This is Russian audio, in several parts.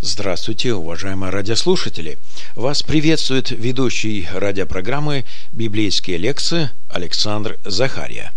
Здравствуйте, уважаемые радиослушатели! Вас приветствует ведущий радиопрограммы «Библейские лекции» Александр Захария.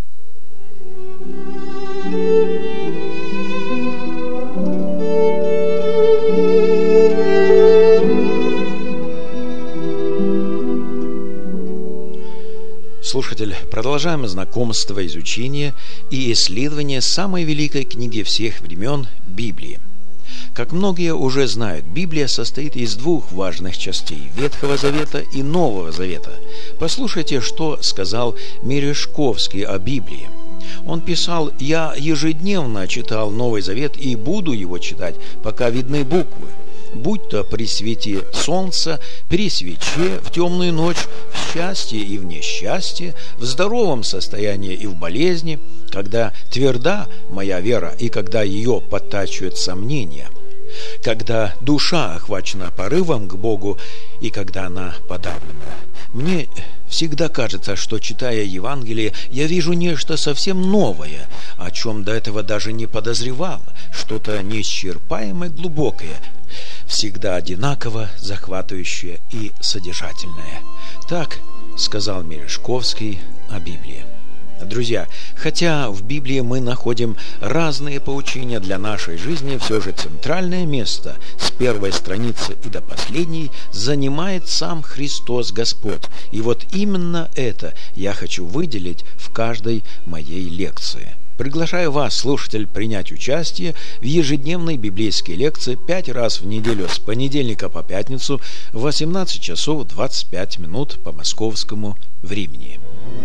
Слушатель, продолжаем знакомство, изучение и исследование самой великой книги всех времен – Библии. Как многие уже знают, Библия состоит из двух важных частей – Ветхого Завета и Нового Завета. Послушайте, что сказал Мережковский о Библии. Он писал: «Я ежедневно читал Новый Завет и буду его читать, пока видны буквы. Будь то при свете солнца, при свече, в темную ночь, в счастье и в несчастье, в здоровом состоянии и в болезни, когда тверда моя вера и когда ее подтачивают сомнения, когда душа охвачена порывом к Богу и когда она подавлена. Мне всегда кажется, что, читая Евангелие, я вижу нечто совсем новое, о чем до этого даже не подозревал, что-то неисчерпаемое, глубокое, всегда одинаково захватывающее и содержательное». Так сказал Мережковский о Библии. Друзья, хотя в Библии мы находим разные поучения для нашей жизни, все же центральное место с первой страницы и до последней занимает сам Христос Господь. И вот именно это я хочу выделить в каждой моей лекции. Приглашаю вас, слушатель, принять участие в ежедневной библейской лекции 5 раз в неделю с понедельника по пятницу в 18 часов 25 минут по московскому времени.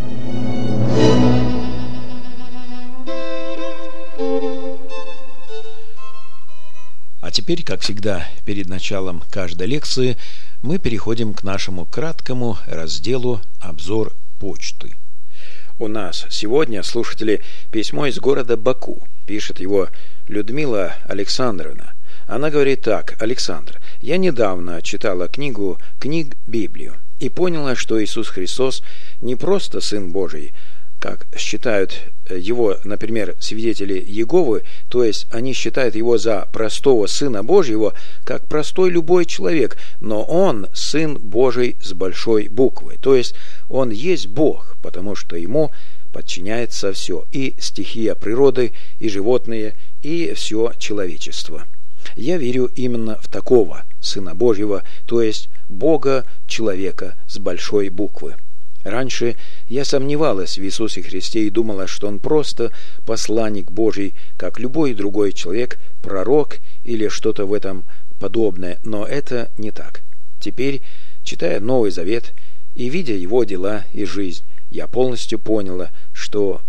А теперь, как всегда, перед началом каждой лекции мы переходим к нашему краткому разделу «Обзор почты». У нас сегодня, слушатели, письмо из города Баку. Пишет его Людмила Александровна. Она говорит так: «Александр, я недавно читала книг Библию и поняла, что Иисус Христос не просто Сын Божий, как считают его, например, свидетели Иеговы, то есть они считают его за простого Сына Божьего, как простой любой человек, но он Сын Божий с большой буквы, то есть он есть Бог, потому что ему подчиняется все, и стихия природы, и животные, и все человечество. Я верю именно в такого Сына Божьего, то есть Бога-человека с большой буквы. Раньше я сомневалась в Иисусе Христе и думала, что Он просто посланник Божий, как любой другой человек, пророк или что-то в этом подобное, но это не так. Теперь, читая Новый Завет и видя Его дела и жизнь, я полностью поняла, что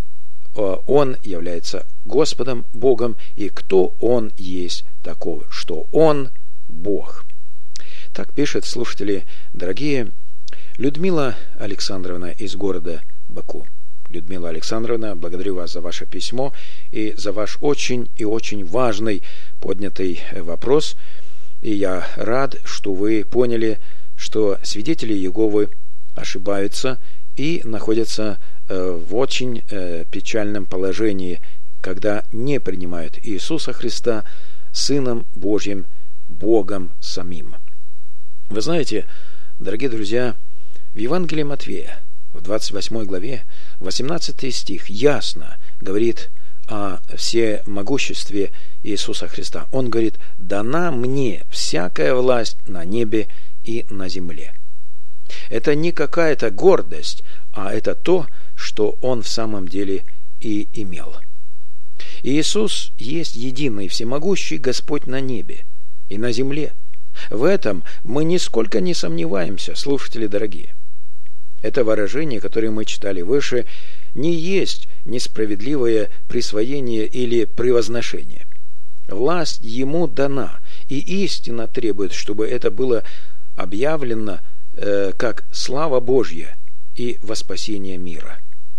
Он является Господом, Богом, и кто Он есть такой, что Он Бог. Так пишет, слушатели дорогие, Людмила Александровна из города Баку. Людмила Александровна, благодарю вас за ваше письмо и за ваш очень и очень важный поднятый вопрос. И я рад, что вы поняли, что свидетели Иеговы ошибаются и находятся в очень печальном положении, когда не принимают Иисуса Христа Сыном Божьим, Богом самим. Вы знаете, дорогие друзья, в Евангелии Матфея, в 28 главе, 18 стих, ясно говорит о всемогуществе Иисуса Христа. Он говорит: «Дана мне всякая власть на небе и на земле». Это не какая-то гордость, а это то, что Он в самом деле и имел. Иисус есть единый всемогущий Господь на небе и на земле. В этом мы нисколько не сомневаемся, слушатели дорогие. Это выражение, которое мы читали выше, не есть несправедливое присвоение или превозношение. Власть Ему дана, и истина требует, чтобы это было объявлено как слава Божья и во спасение мира.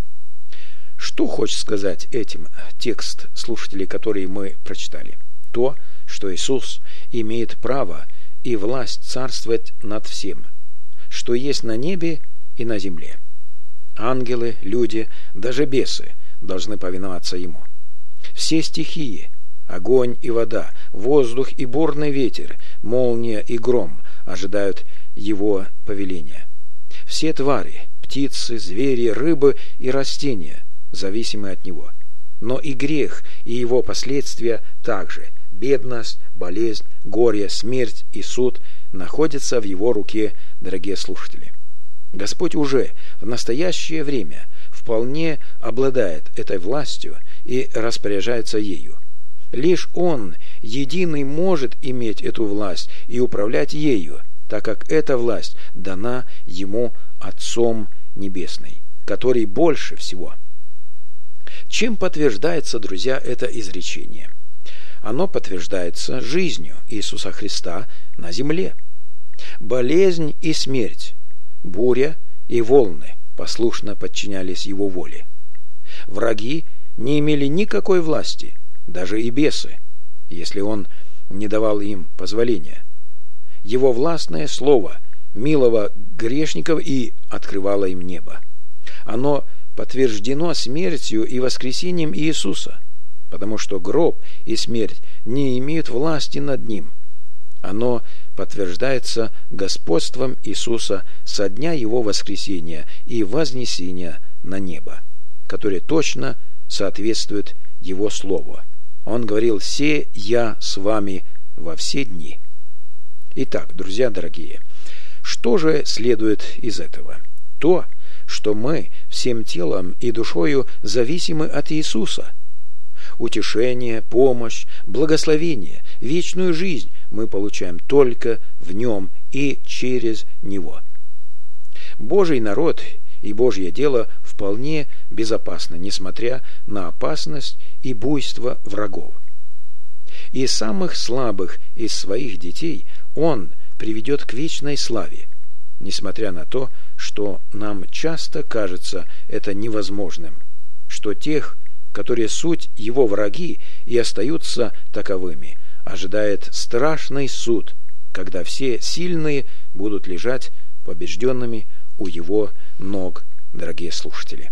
Что хочет сказать этим текст, слушатели, который мы прочитали? То, что Иисус имеет право и власть царствовать над всем, что есть на небе и на земле. Ангелы, люди, даже бесы должны повиноваться Ему. Все стихии, огонь и вода, воздух и бурный ветер, молния и гром ожидают его повеления. Все твари, птицы, звери, рыбы и растения зависимы от него. Но и грех, и его последствия также – бедность, болезнь, горе, смерть и суд находятся в его руке, дорогие слушатели. Господь уже в настоящее время вполне обладает этой властью и распоряжается ею. Лишь Он единый может иметь эту власть и управлять ею, так как эта власть дана Ему Отцом Небесной, который больше всего. Чем подтверждается, друзья, это изречение? Оно подтверждается жизнью Иисуса Христа на земле. Болезнь и смерть, буря и волны послушно подчинялись Его воле. Враги не имели никакой власти, даже и бесы, если Он не давал им позволения. Его властное слово миловало грешников и открывало им небо. Оно подтверждено смертью и воскресением Иисуса, потому что гроб и смерть не имеют власти над Ним. Оно подтверждается господством Иисуса со дня Его воскресения и вознесения на небо, которое точно соответствует Его Слову. Он говорил: «Се я с вами во все дни». Итак, друзья дорогие, что же следует из этого? То, что мы всем телом и душою зависимы от Иисуса. Утешение, помощь, благословение, вечную жизнь мы получаем только в Нем и через Него. Божий народ и Божье дело вполне безопасно, несмотря на опасность и буйство врагов. И самых слабых из своих детей Он приведет к вечной славе, несмотря на то, что нам часто кажется это невозможным, что тех, которые суть Его враги и остаются таковыми, ожидает страшный суд, когда все сильные будут лежать побежденными у Его ног, дорогие слушатели.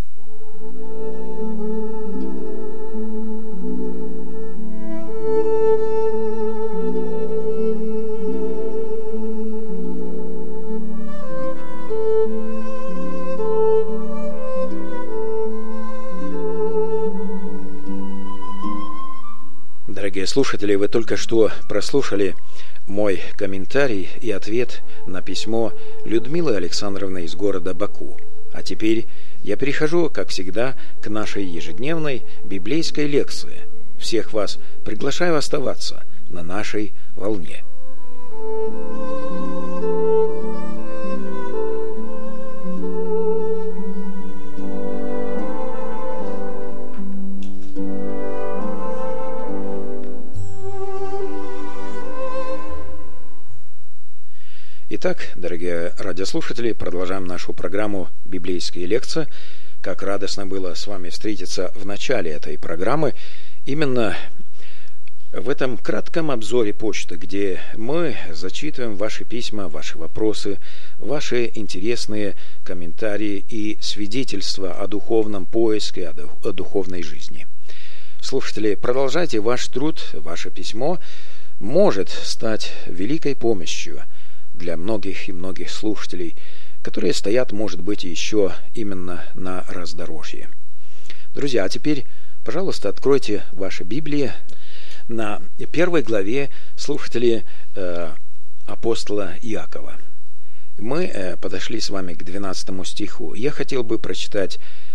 Дорогие слушатели, вы только что прослушали мой комментарий и ответ на письмо Людмилы Александровны из города Баку. А теперь я перехожу, как всегда, к нашей ежедневной библейской лекции. Всех вас приглашаю оставаться на нашей волне. Итак, дорогие радиослушатели, продолжаем нашу программу «Библейские лекции». Как радостно было с вами встретиться в начале этой программы, именно в этом кратком обзоре почты, где мы зачитываем ваши письма, ваши вопросы, ваши интересные комментарии и свидетельства о духовном поиске, о духовной жизни. Слушатели, продолжайте ваш труд, ваше письмо может стать великой помощью для многих и многих слушателей, которые стоят, может быть, еще именно на раздорожье. Друзья, а теперь, пожалуйста, откройте ваши Библии на 1 главе, слушатели, апостола Иакова. Мы подошли с вами к 12 стиху. Я хотел бы прочитать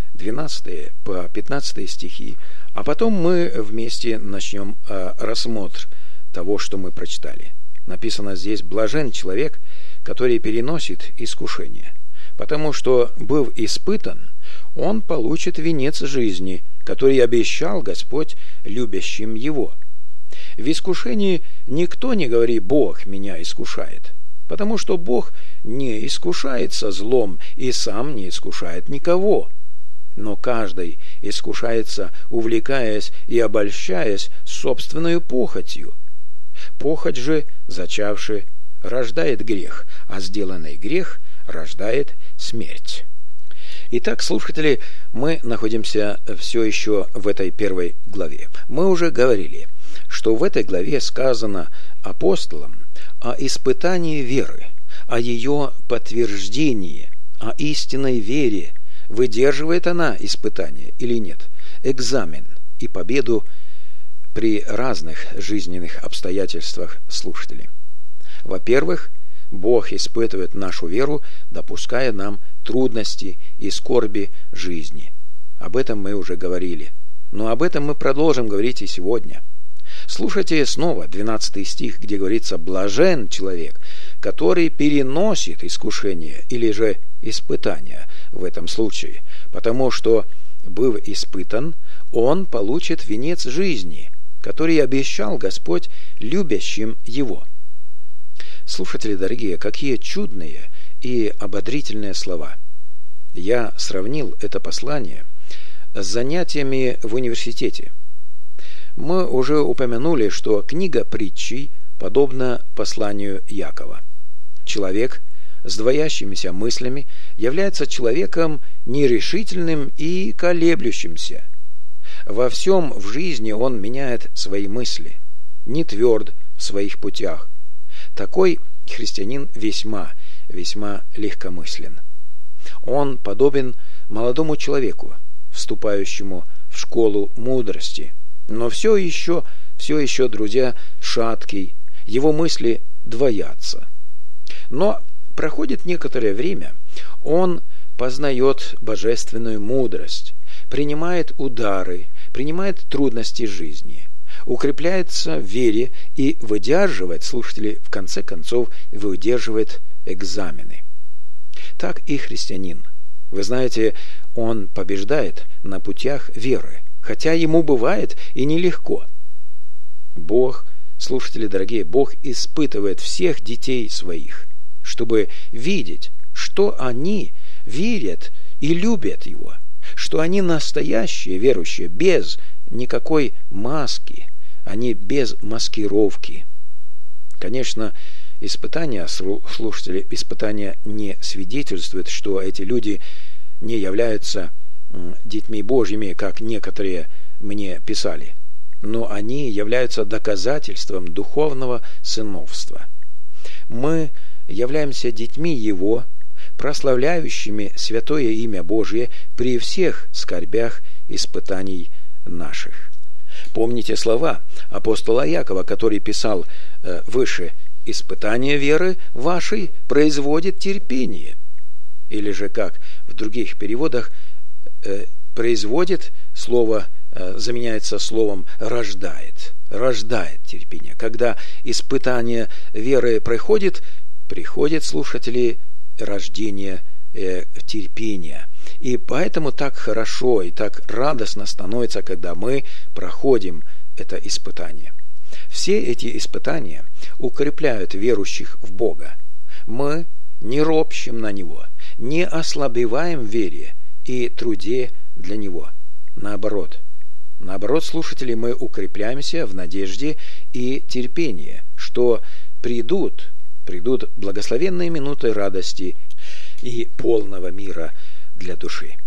12 по 15 стихи, а потом мы вместе начнем рассмотр того, что мы прочитали. Написано здесь: «Блажен человек, который переносит искушение, потому что, быв испытан, он получит венец жизни, который обещал Господь любящим его. В искушении никто не говори: Бог меня искушает, потому что Бог не искушается злом и сам не искушает никого. Но каждый искушается, увлекаясь и обольщаясь собственною похотью. Похоть же, зачавши, рождает грех, а сделанный грех рождает смерть». Итак, слушатели, мы находимся все еще в этой 1 главе. Мы уже говорили, что в этой главе сказано апостолам о испытании веры, о ее подтверждении, о истинной вере. Выдерживает она испытание или нет? Экзамен и победу при разных жизненных обстоятельствах, слушатели. Во-первых, Бог испытывает нашу веру, допуская нам трудности и скорби жизни. Об этом мы уже говорили. Но об этом мы продолжим говорить и сегодня. Слушайте снова 12 стих, где говорится: «Блажен человек, который переносит искушение или же испытание в этом случае, потому что, быв испытан, он получит венец жизни, который обещал Господь любящим его». Слушатели дорогие, какие чудные и ободрительные слова. Я сравнил это послание с занятиями в университете. Мы уже упомянули, что книга притчей подобна посланию Якова. Человек с двоящимися мыслями является человеком нерешительным и колеблющимся. Во всем в жизни он меняет свои мысли, не тверд в своих путях. Такой христианин весьма легкомыслен. Он подобен молодому человеку, вступающему в школу мудрости, но все еще, друзья, шаткий, его мысли двоятся. Но проходит некоторое время, он познает божественную мудрость, принимает удары, принимает трудности жизни, укрепляется в вере и выдерживает, слушатели, в конце концов, выдерживает экзамены. Так и христианин. Вы знаете, он побеждает на путях веры, хотя ему бывает и нелегко. Бог, слушатели дорогие, Бог испытывает всех детей своих, чтобы видеть, что они верят и любят Его, что они настоящие верующие, без никакой маски, они без маскировки. Конечно, испытания, слушатели, испытания не свидетельствуют, что эти люди не являются детьми Божьими, как некоторые мне писали, но они являются доказательством духовного сыновства. Мы являемся детьми Его, прославляющими святое имя Божие при всех скорбях испытаний наших. Помните слова апостола Якова, который писал выше: «Испытание веры вашей производит терпение». Или же, как в других переводах, производит, слово заменяется словом рождает терпение. Когда испытание веры приходит, слушатели, рождение терпения. И поэтому так хорошо и так радостно становится, когда мы проходим это испытание. Все эти испытания укрепляют верующих в Бога. Мы не ропщем на Него, не ослабеваем в вере и труде для Него. Наоборот, слушатели, мы укрепляемся в надежде и терпении, что придут благословенные минуты радости и полного мира для души.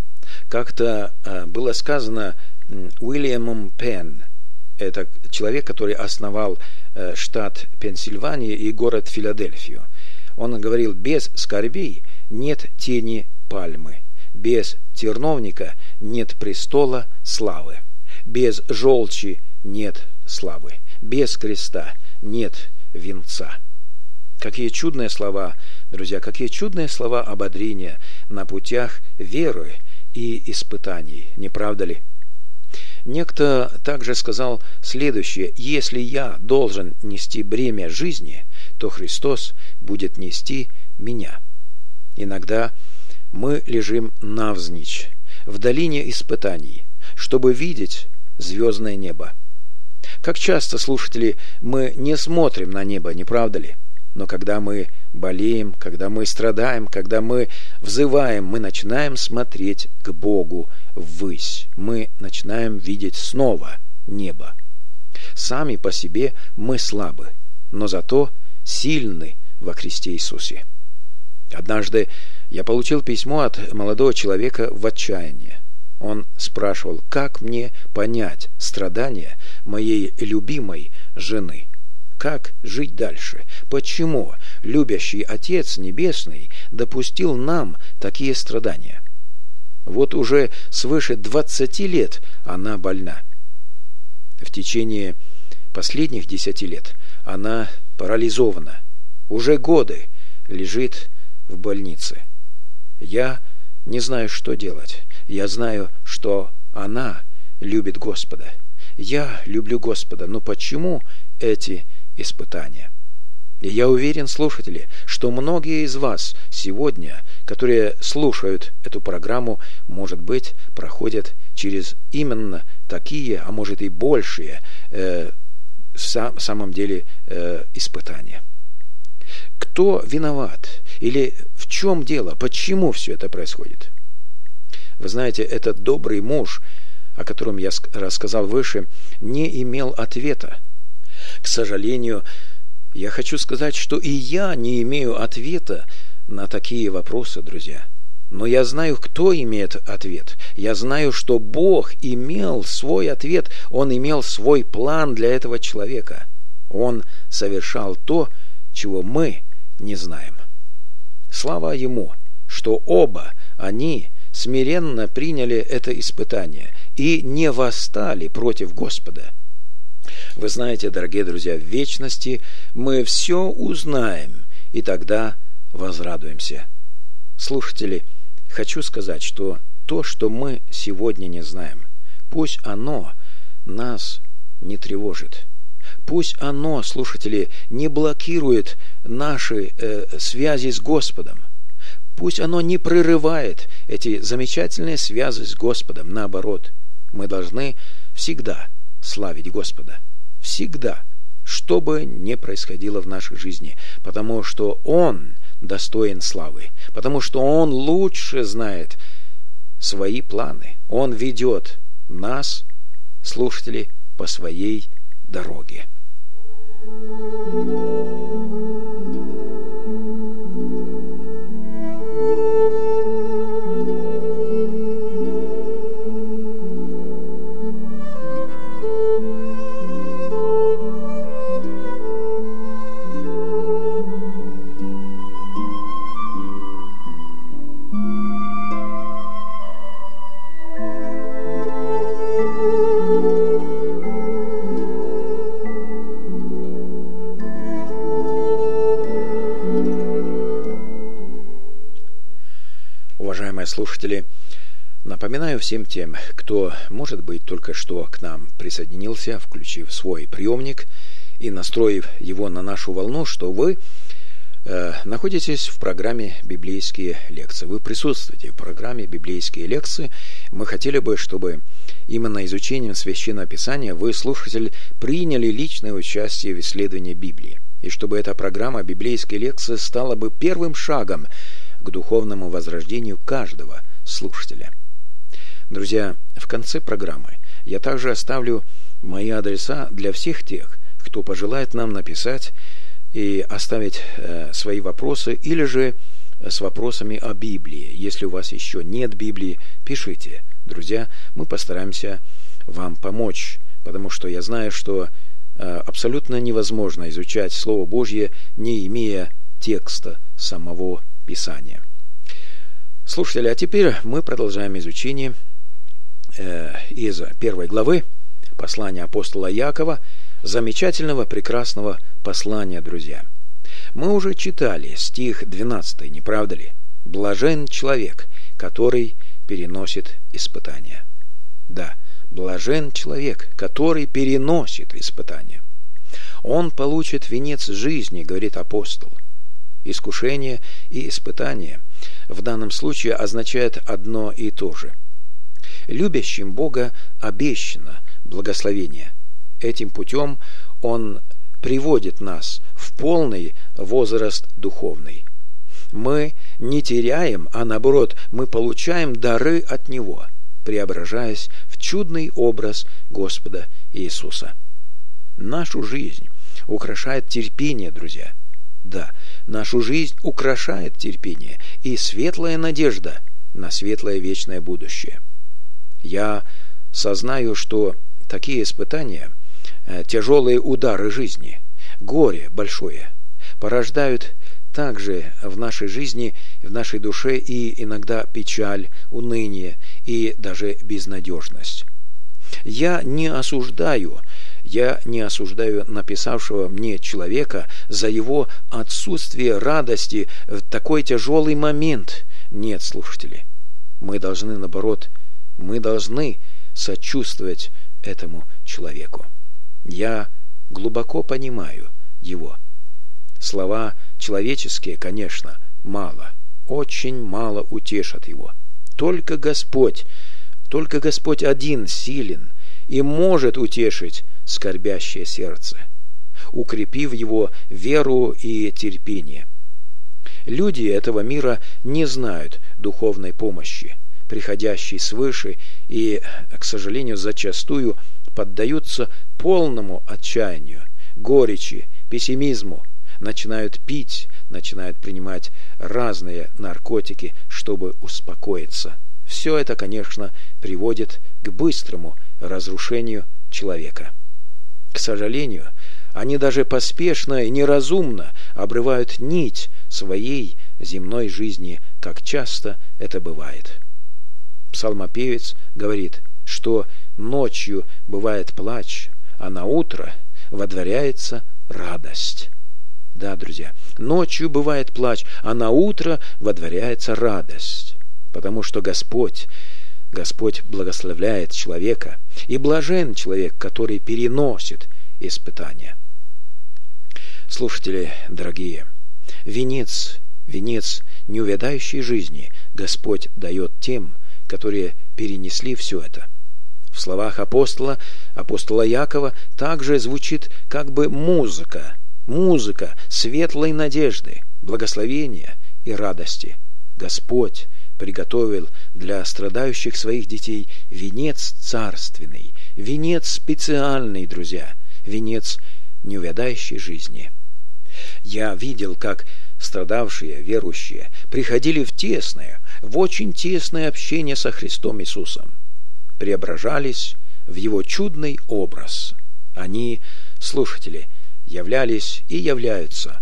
Как-то было сказано Уильямом Пенн, это человек, который основал штат Пенсильвания и город Филадельфию. Он говорил: без скорбей нет тени пальмы, без терновника нет престола славы, без желчи нет славы, без креста нет венца. Какие чудные слова, друзья, какие чудные слова ободрения на путях веры и испытаний, не правда ли? Некто также сказал следующее: если я должен нести бремя жизни, то Христос будет нести меня. Иногда мы лежим навзничь в долине испытаний, чтобы видеть звездное небо. Как часто, слушатели, мы не смотрим на небо, не правда ли? Но когда мы болеем, когда мы страдаем, когда мы взываем, мы начинаем смотреть к Богу ввысь. Мы начинаем видеть снова небо. Сами по себе мы слабы, но зато сильны во Христе Иисусе. Однажды я получил письмо от молодого человека в отчаянии. Он спрашивал, как мне понять страдания моей любимой жены. как жить дальше. Почему любящий Отец Небесный допустил нам такие страдания? Вот уже свыше 20 лет она больна. В течение последних 10 лет она парализована. Уже годы лежит в больнице. Я не знаю, что делать. Я знаю, что она любит Господа. Я люблю Господа. Но почему эти испытания? И я уверен, слушатели, что многие из вас сегодня, которые слушают эту программу, может быть, проходят через именно такие, а может и большие, в самом деле, испытания. Кто виноват? Или в чем дело? Почему все это происходит? Вы знаете, этот добрый муж, о котором я рассказал выше, не имел ответа. К сожалению, я хочу сказать, что и я не имею ответа на такие вопросы, друзья. Но я знаю, кто имеет ответ. Я знаю, что Бог имел свой ответ. Он имел свой план для этого человека. Он совершал то, чего мы не знаем. Слава Ему, что оба они смиренно приняли это испытание и не восстали против Господа. Вы знаете, дорогие друзья, в вечности мы все узнаем, и тогда возрадуемся. Слушатели, хочу сказать, что то, что мы сегодня не знаем, пусть оно нас не тревожит. Пусть оно, слушатели, не блокирует наши связи с Господом. Пусть оно не прерывает эти замечательные связи с Господом. Наоборот, мы должны всегда славить Господа. Всегда, что бы ни происходило в нашей жизни, потому что Он достоин славы, потому что Он лучше знает свои планы. Он ведет нас, слушатели, по своей дороге. Уважаемые слушатели, напоминаю всем тем, кто, может быть, только что к нам присоединился, включив свой приемник и настроив его на нашу волну, что вы находитесь в программе «Библейские лекции». Вы присутствуете в программе «Библейские лекции». Мы хотели бы, чтобы именно изучением Священного Писания вы, слушатель, приняли личное участие в исследовании Библии. И чтобы эта программа «Библейские лекции» стала бы первым шагом к духовному возрождению каждого слушателя. Друзья, в конце программы я также оставлю мои адреса для всех тех, кто пожелает нам написать и оставить свои вопросы, или же с вопросами о Библии. Если у вас еще нет Библии, пишите. Друзья, мы постараемся вам помочь, потому что я знаю, что абсолютно невозможно изучать Слово Божье, не имея текста самого Писания. Слушатели, а теперь мы продолжаем изучение из 1 главы послания апостола Иакова, замечательного, прекрасного послания, друзья. Мы уже читали стих 12, не правда ли? «Блажен человек, который переносит испытания». Да, блажен человек, который переносит испытания. Он получит венец жизни, говорит апостол. Искушение и испытание в данном случае означает одно и то же. Любящим Бога обещано благословение. Этим путем Он приводит нас в полный возраст духовный. Мы не теряем, а наоборот, мы получаем дары от Него, преображаясь в чудный образ Господа Иисуса. Нашу жизнь украшает терпение, друзья. Да, нашу жизнь украшает терпение и светлая надежда на светлое вечное будущее. Я сознаю, что такие испытания, тяжелые удары жизни горе большое, порождают также в нашей жизни, в нашей душе и иногда печаль, уныние и даже безнадежность. Я не осуждаю написавшего мне человека за его отсутствие радости в такой тяжелый момент. Нет, слушатели, мы должны, наоборот, сочувствовать этому человеку. Я глубоко понимаю его. Слова человеческие, конечно, очень мало утешат его. Только Господь один силен и может утешить скорбящее сердце, укрепив его веру и терпение. Люди этого мира не знают духовной помощи, приходящей свыше, и, к сожалению, зачастую поддаются полному отчаянию, горечи, пессимизму, начинают пить, начинают принимать разные наркотики, чтобы успокоиться. Все это, конечно, приводит к быстрому разрушению человека. К сожалению, они даже поспешно и неразумно обрывают нить своей земной жизни, как часто это бывает. Псалмопевец говорит, что ночью бывает плач, а на утро водворяется радость. Да, друзья, ночью бывает плач, а на утро водворяется радость, потому что Господь благословляет человека, и блажен человек, который переносит испытания. Слушатели дорогие, венец неувядающей жизни Господь дает тем, которые перенесли все это. В словах апостола Якова также звучит как бы музыка светлой надежды, благословения и радости. Господь приготовил для страдающих своих детей венец царственный, венец специальный, друзья, венец неувядающей жизни. Я видел, как страдавшие верующие приходили в очень тесное общение со Христом Иисусом, преображались в Его чудный образ. Они, слушатели, являлись и являются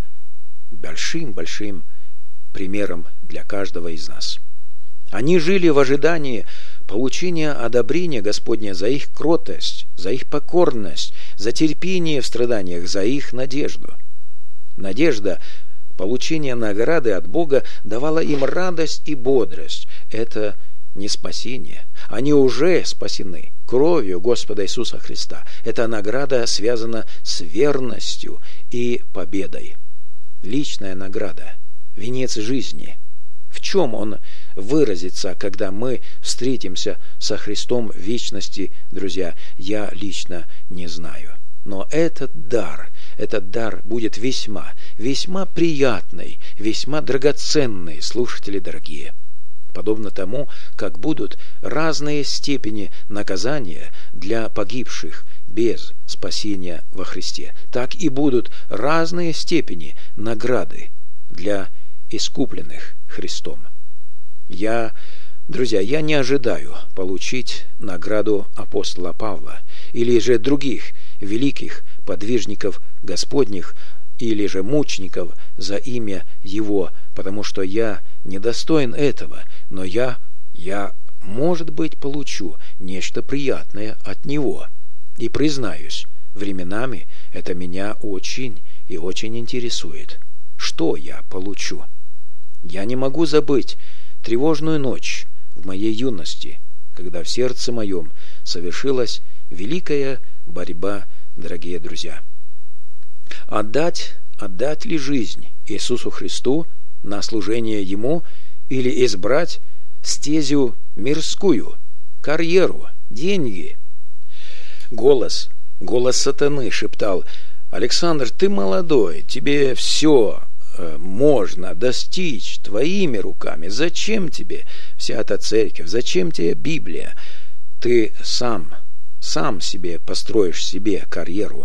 большим примером для каждого из нас. Они жили в ожидании получения одобрения Господня за их кротость, за их покорность, за терпение в страданиях, за их надежду. Надежда получения награды от Бога давала им радость и бодрость. Это не спасение. Они уже спасены кровью Господа Иисуса Христа. Эта награда связана с верностью и победой. Личная награда, венец жизни. В чем он выразится, когда мы встретимся со Христом в вечности, друзья, я лично не знаю. Но этот дар будет весьма приятный, весьма драгоценный, слушатели дорогие. Подобно тому, как будут разные степени наказания для погибших без спасения во Христе, так и будут разные степени награды для искупленных Христом. Друзья, я не ожидаю получить награду апостола Павла или же других великих подвижников Господних или же мучеников за имя Его, потому что я недостоин этого, но я, может быть, получу нечто приятное от Него. И признаюсь, временами это меня очень и очень интересует. Что я получу? Я не могу забыть тревожную ночь в моей юности, когда в сердце моем совершилась великая борьба, дорогие друзья. Отдать ли жизнь Иисусу Христу на служение Ему или избрать стезю мирскую, карьеру, деньги? Голос сатаны шептал: «Александр, ты молодой, тебе все можно достичь твоими руками. Зачем тебе вся эта церковь? Зачем тебе Библия? Ты сам себе построишь себе карьеру».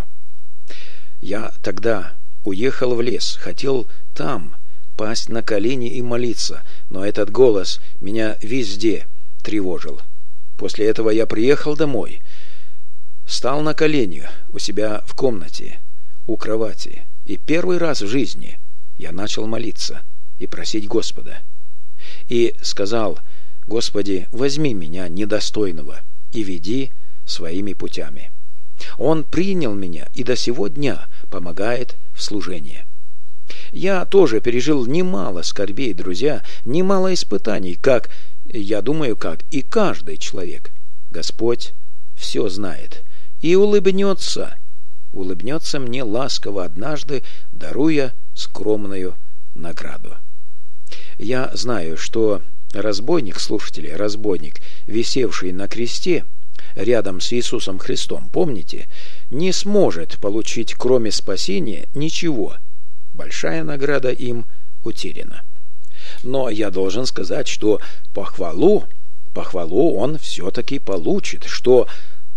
Я тогда уехал в лес, хотел там пасть на колени и молиться, но этот голос меня везде тревожил. После этого я приехал домой, стал на колени у себя в комнате, у кровати, и первый раз в жизни я начал молиться и просить Господа. И сказал: «Господи, возьми меня недостойного и веди своими путями». Он принял меня и до сего дня помогает в служении. Я тоже пережил немало скорбей, друзья, немало испытаний, как, я думаю, как и каждый человек. Господь все знает и улыбнется мне ласково однажды, даруя скромную награду. Я знаю, что разбойник, слушатели, разбойник, висевший на кресте рядом с Иисусом Христом, помните, не сможет получить, кроме спасения, ничего. Большая награда им утеряна. Но я должен сказать, что похвалу он все-таки получит, что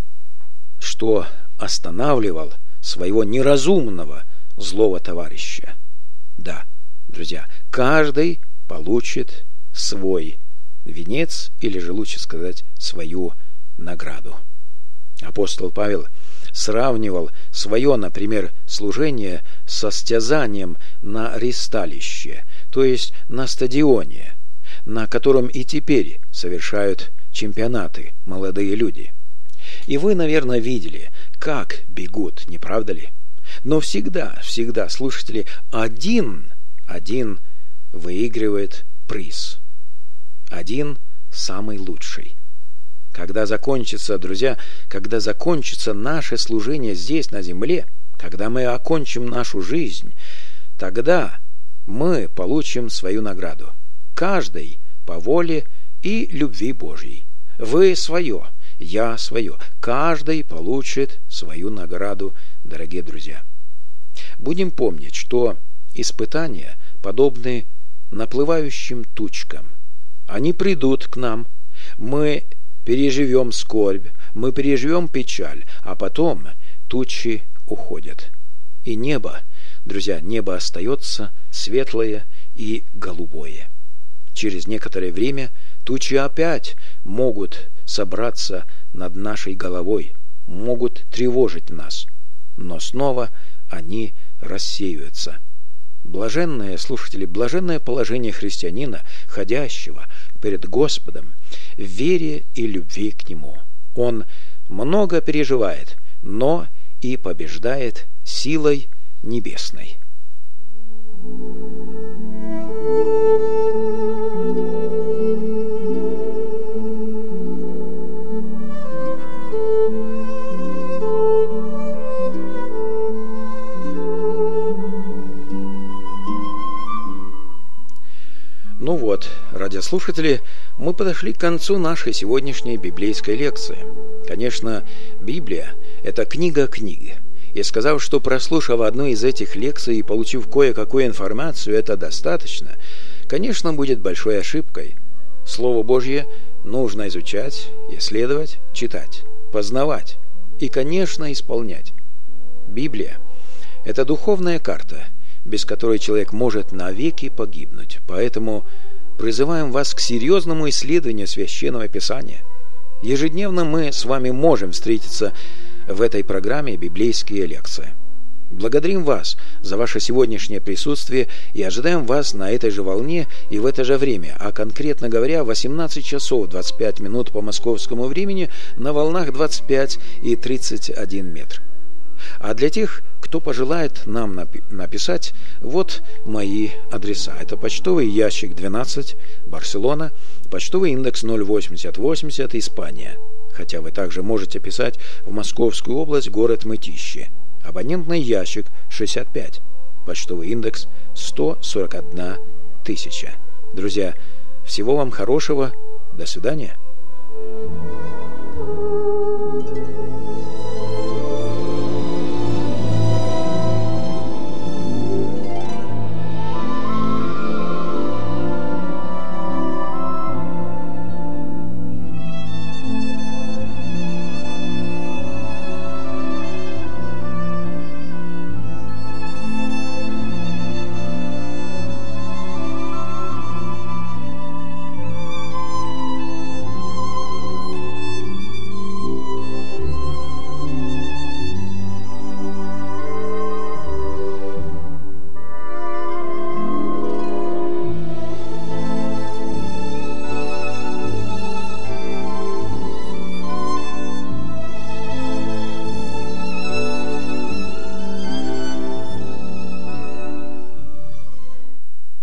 останавливал своего неразумного злого товарища. Да, друзья, каждый получит свой венец, или же лучше сказать, свою награду. Апостол Павел сравнивал свое, например, служение со состязанием на ристалище, то есть на стадионе, на котором и теперь совершают чемпионаты молодые люди. И вы, наверное, видели, как бегут, не правда ли? Но всегда, слушатели, один выигрывает приз. Один самый лучший. Когда закончится, друзья, когда закончится наше служение здесь, на земле, когда мы окончим нашу жизнь, тогда мы получим свою награду. Каждый по воле и любви Божьей. Вы свое, я свое. Каждый получит свою награду, дорогие друзья. Будем помнить, что испытания подобны наплывающим тучкам. Они придут к нам, мы переживем скорбь, мы переживем печаль, а потом тучи уходят. И небо, друзья, небо остается светлое и голубое. Через некоторое время тучи опять могут собраться над нашей головой, могут тревожить нас, но снова они рассеются. Блаженное, слушатели, блаженное положение христианина, ходящего перед Господом в вере и любви к Нему. Он много переживает, но и побеждает силой небесной. Ну вот, радиослушатели, мы подошли к концу нашей сегодняшней библейской лекции. Конечно, Библия – это книга книги. И сказав, что прослушав одну из этих лекций и получив кое-какую информацию, это достаточно, конечно, будет большой ошибкой. Слово Божье нужно изучать, исследовать, читать, познавать и, конечно, исполнять. Библия – это духовная карта, без которой человек может навеки погибнуть. Поэтому призываем вас к серьезному исследованию Священного Писания. Ежедневно мы с вами можем встретиться в этой программе «Библейские лекции». Благодарим вас за ваше сегодняшнее присутствие и ожидаем вас на этой же волне и в это же время, а конкретно говоря, 18 часов 25 минут по московскому времени на волнах 25 и 31 метр. А для тех, кто пожелает нам написать, вот мои адреса. Это почтовый ящик 12, Барселона, почтовый индекс 08080, Испания. Хотя вы также можете писать в Московскую область, город Мытищи. Абонентный ящик 65, почтовый индекс 141 000. Друзья, всего вам хорошего. До свидания.